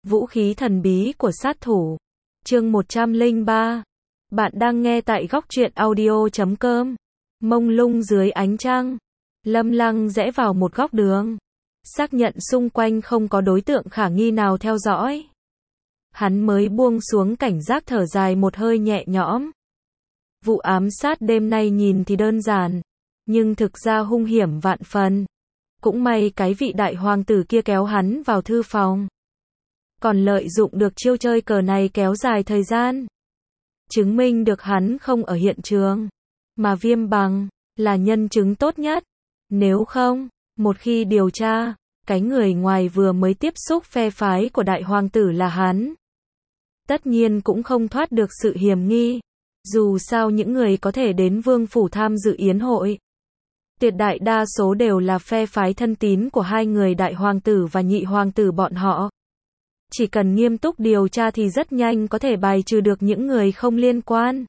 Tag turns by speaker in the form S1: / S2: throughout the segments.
S1: Vũ khí thần bí của sát thủ. Chương 103. Bạn đang nghe tại góc truyện audio.com. Mông lung dưới ánh trăng. Lâm Lăng rẽ vào một góc đường. Xác nhận xung quanh không có đối tượng khả nghi nào theo dõi. Hắn mới buông xuống cảnh giác, thở dài một hơi nhẹ nhõm. Vụ ám sát đêm nay nhìn thì đơn giản, nhưng thực ra hung hiểm vạn phần. Cũng may cái vị đại hoàng tử kia kéo hắn vào thư phòng, còn lợi dụng được chiêu chơi cờ này kéo dài thời gian, chứng minh được hắn không ở hiện trường, mà Viêm Bằng là nhân chứng tốt nhất. Nếu không, một khi điều tra, cái người ngoài vừa mới tiếp xúc phe phái của đại hoàng tử là hắn, tất nhiên cũng không thoát được sự hiểm nghi. Dù sao những người có thể đến vương phủ tham dự yến hội, tuyệt đại đa số đều là phe phái thân tín của hai người đại hoàng tử và nhị hoàng tử bọn họ. Chỉ cần nghiêm túc điều tra thì rất nhanh có thể bài trừ được những người không liên quan.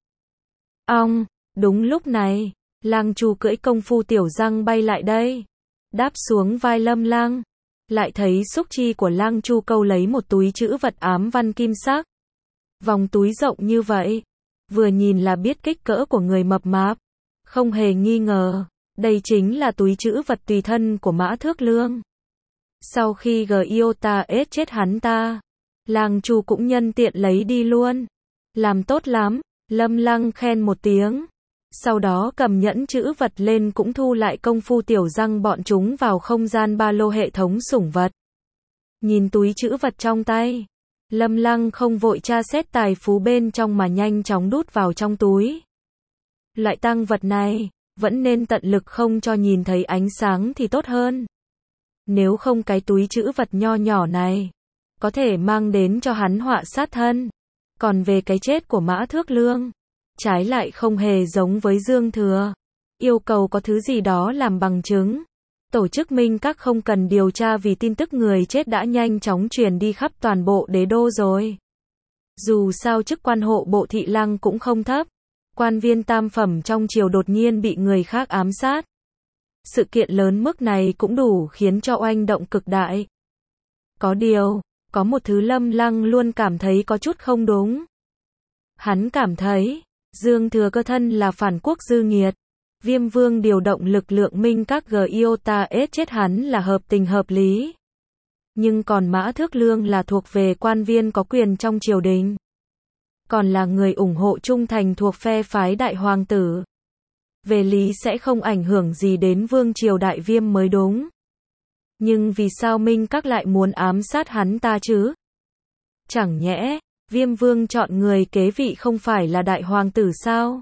S1: Đúng lúc này, Lang Chu cưỡi công phu tiểu răng bay lại đây, đáp xuống vai Lâm Lăng, lại thấy xúc chi của Lang Chu câu lấy một túi trữ vật ám văn kim sắc. Vòng túi rộng như vậy, vừa nhìn là biết kích cỡ của người mập mạp, không hề nghi ngờ, đây chính là túi trữ vật tùy thân của Mã Thước Lương. Sau khi Giota ết chết hắn ta, Lang Chu cũng nhân tiện lấy đi luôn. Làm tốt lắm, Lâm Lăng khen một tiếng. Sau đó cầm nhẫn trữ vật lên cũng thu lại công phu tiểu răng bọn chúng vào không gian ba lô hệ thống sủng vật. Nhìn túi trữ vật trong tay, Lâm Lăng không vội tra xét tài phú bên trong mà nhanh chóng đút vào trong túi. Loại tang vật này, vẫn nên tận lực không cho nhìn thấy ánh sáng thì tốt hơn. Nếu không cái túi trữ vật nho nhỏ này, có thể mang đến cho hắn họa sát thân. Còn về cái chết của Mã Thước Lương, trái lại không hề giống với Dương Thừa. Yêu cầu có thứ gì đó làm bằng chứng. Tổ chức Minh Các không cần điều tra vì tin tức người chết đã nhanh chóng truyền đi khắp toàn bộ đế đô rồi. Dù sao chức quan hộ bộ thị Lăng cũng không thấp. Quan viên tam phẩm trong triều đột nhiên bị người khác ám sát. Sự kiện lớn mức này cũng đủ khiến cho oanh động cực đại. Có điều, có một thứ Lâm Lăng luôn cảm thấy có chút không đúng. Hắn cảm thấy, Dương Thừa cơ thân là phản quốc dư nghiệt. Viêm Vương điều động lực lượng Minh Các Giota ết chết hắn là hợp tình hợp lý. Nhưng còn Mã Thước Lương là thuộc về quan viên có quyền trong triều đình, còn là người ủng hộ trung thành thuộc phe phái đại hoàng tử. Về lý sẽ không ảnh hưởng gì đến vương triều đại Viêm mới đúng. Nhưng vì sao Minh Các lại muốn ám sát hắn ta chứ? Chẳng nhẽ, Viêm Vương chọn người kế vị không phải là đại hoàng tử sao?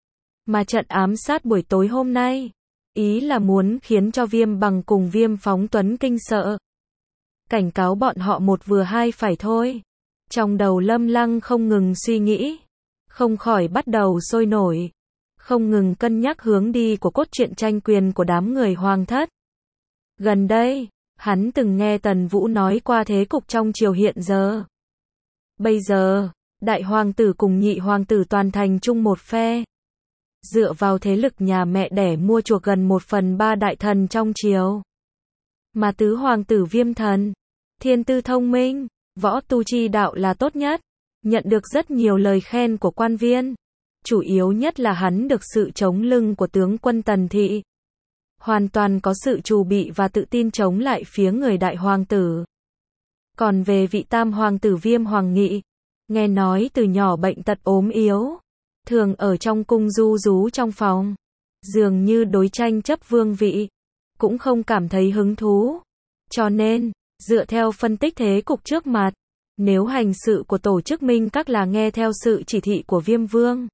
S1: Mà trận ám sát buổi tối hôm nay, ý là muốn khiến cho Viêm Bằng cùng Viêm Phóng Tuấn kinh sợ. Cảnh cáo bọn họ một vừa hai phải thôi. Trong đầu Lâm Lăng không ngừng suy nghĩ, không khỏi bắt đầu sôi nổi, không ngừng cân nhắc hướng đi của cốt truyện tranh quyền của đám người hoàng thất. Gần đây, hắn từng nghe Tần Vũ nói qua thế cục trong triều hiện giờ. Bây giờ, đại hoàng tử cùng nhị hoàng tử toàn thành chung một phe. Dựa vào thế lực nhà mẹ đẻ mua chuộc gần 1/3 đại thần trong triều. Mà tứ hoàng tử Viêm Thần, thiên tư thông minh, võ tu chi đạo là tốt nhất, nhận được rất nhiều lời khen của quan viên. Chủ yếu nhất là hắn được sự chống lưng của tướng quân Tần Thị. Hoàn toàn có sự trù bị và tự tin chống lại phía người đại hoàng tử. Còn về vị tam hoàng tử Viêm Hoàng Nghị, nghe nói từ nhỏ bệnh tật ốm yếu, thường ở trong cung ru rú trong phòng, dường như đối tranh chấp vương vị, cũng không cảm thấy hứng thú. Cho nên, dựa theo phân tích thế cục trước mặt, nếu hành sự của tổ chức Minh Các là nghe theo sự chỉ thị của Viêm Vương,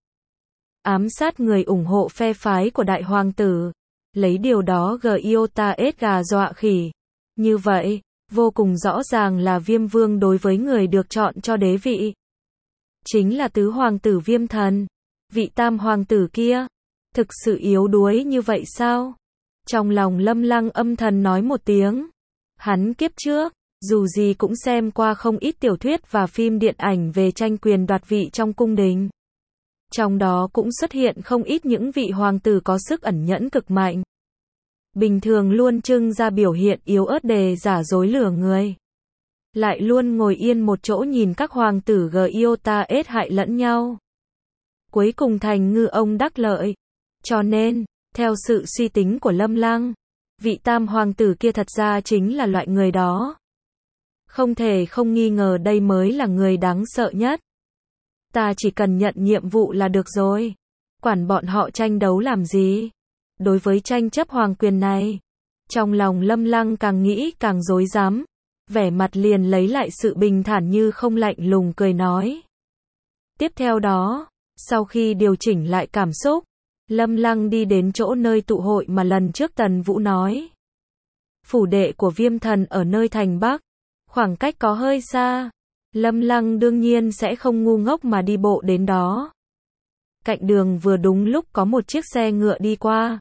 S1: ám sát người ủng hộ phe phái của đại hoàng tử, lấy điều đó Giota ết gà dọa khỉ. Như vậy, vô cùng rõ ràng là Viêm Vương đối với người được chọn cho đế vị, chính là tứ hoàng tử Viêm Thần. Vị tam hoàng tử kia, thực sự yếu đuối như vậy sao? Trong lòng Lâm Lăng âm thầm nói một tiếng. Hắn kiếp trước, dù gì cũng xem qua không ít tiểu thuyết và phim điện ảnh về tranh quyền đoạt vị trong cung đình. Trong đó cũng xuất hiện không ít những vị hoàng tử có sức ẩn nhẫn cực mạnh. bình thường luôn trưng ra biểu hiện yếu ớt để giả dối lừa người. lại luôn ngồi yên một chỗ nhìn các hoàng tử Giota hại lẫn nhau. Cuối cùng thành ngư ông đắc lợi. Cho nên, theo sự suy tính của Lâm Lăng, vị tam hoàng tử kia thật ra chính là loại người đó. Không thể không nghi ngờ đây mới là người đáng sợ nhất. Ta chỉ cần nhận nhiệm vụ là được rồi. Quản bọn họ tranh đấu làm gì? Đối với tranh chấp hoàng quyền này, trong lòng Lâm Lăng càng nghĩ càng rối rắm, vẻ mặt liền lấy lại sự bình thản như không, lạnh lùng cười nói. Tiếp theo đó, sau khi điều chỉnh lại cảm xúc, Lâm Lăng đi đến chỗ nơi tụ hội mà lần trước Tần Vũ nói. Phủ đệ của Viêm Thần ở nơi thành Bắc, khoảng cách có hơi xa. Lâm Lăng đương nhiên sẽ không ngu ngốc mà đi bộ đến đó. Cạnh đường vừa đúng lúc có một chiếc xe ngựa đi qua.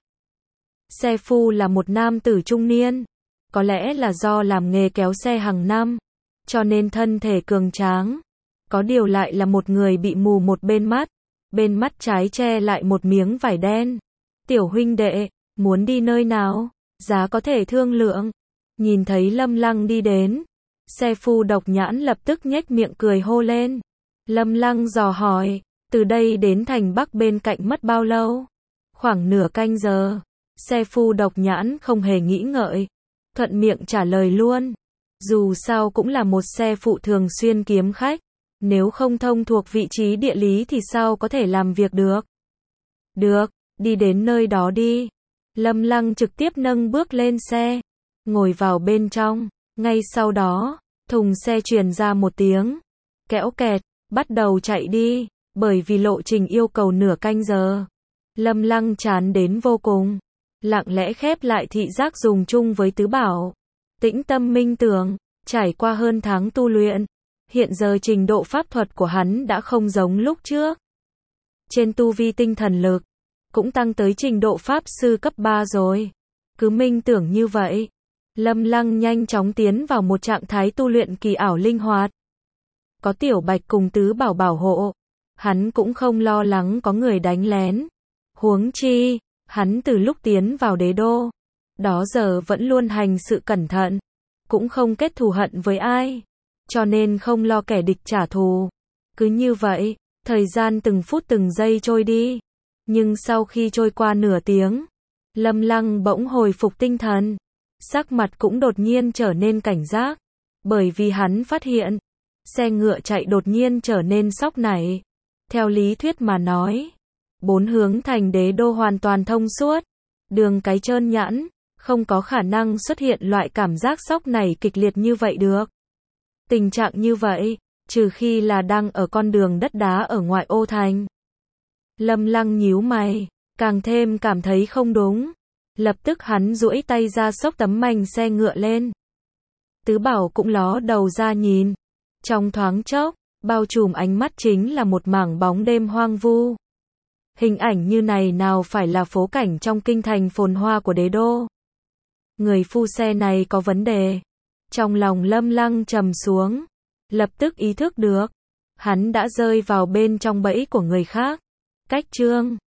S1: Xe phu là một nam tử trung niên, có lẽ là do làm nghề kéo xe hàng năm, cho nên thân thể cường tráng. Có điều lại là một người bị mù một bên mắt trái che lại một miếng vải đen. Tiểu huynh đệ, muốn đi nơi nào? Giá có thể thương lượng. Nhìn thấy Lâm Lăng đi đến, xe phu độc nhãn lập tức nhếch miệng cười hô lên. Lâm Lăng dò hỏi, từ đây đến thành Bắc bên cạnh mất bao lâu? Khoảng nửa canh giờ. Xe phu độc nhãn không hề nghĩ ngợi, thuận miệng trả lời luôn. Dù sao cũng là một xe phụ thường xuyên kiếm khách, nếu không thông thuộc vị trí địa lý thì sao có thể làm việc được? Được, đi đến nơi đó đi. Lâm Lăng trực tiếp nâng bước lên xe, ngồi vào bên trong. Ngay sau đó, thùng xe truyền ra một tiếng kéo kẹt, bắt đầu chạy đi. Bởi vì lộ trình yêu cầu nửa canh giờ, Lâm Lăng chán đến vô cùng, lặng lẽ khép lại thị giác dùng chung với tứ bảo. Tĩnh tâm minh tưởng, trải qua hơn tháng tu luyện, hiện giờ trình độ pháp thuật của hắn đã không giống lúc trước. Trên tu vi tinh thần lực, cũng tăng tới trình độ pháp sư cấp 3 rồi. Cứ minh tưởng như vậy, Lâm Lăng nhanh chóng tiến vào một trạng thái tu luyện kỳ ảo linh hoạt. Có Tiểu Bạch cùng tứ bảo bảo hộ, hắn cũng không lo lắng có người đánh lén. Huống chi, hắn từ lúc tiến vào đế đô, đó giờ vẫn luôn hành sự cẩn thận, cũng không kết thù hận với ai, cho nên không lo kẻ địch trả thù. Cứ như vậy, thời gian từng phút từng giây trôi đi. Nhưng sau khi trôi qua nửa tiếng, Lâm Lăng bỗng hồi phục tinh thần, sắc mặt cũng đột nhiên trở nên cảnh giác, bởi vì hắn phát hiện, xe ngựa chạy đột nhiên trở nên sóc nảy. Theo lý thuyết mà nói, 4 hướng thành đế đô hoàn toàn thông suốt, đường cái trơn nhẵn, không có khả năng xuất hiện loại cảm giác sóc nảy kịch liệt như vậy được. Tình trạng như vậy, trừ khi là đang ở con đường đất đá ở ngoại ô thành. Lâm Lăng nhíu mày, càng thêm cảm thấy không đúng. Lập tức hắn duỗi tay ra xốc tấm mành xe ngựa lên. Tứ Bảo cũng ló đầu ra nhìn. Trong thoáng chốc, bao trùm ánh mắt chính là một mảng bóng đêm hoang vu. Hình ảnh như này nào phải là phố cảnh trong kinh thành phồn hoa của đế đô. Người phu xe này có vấn đề. Trong lòng Lâm Lăng trầm xuống, lập tức ý thức được, hắn đã rơi vào bên trong bẫy của người khác. Cách chương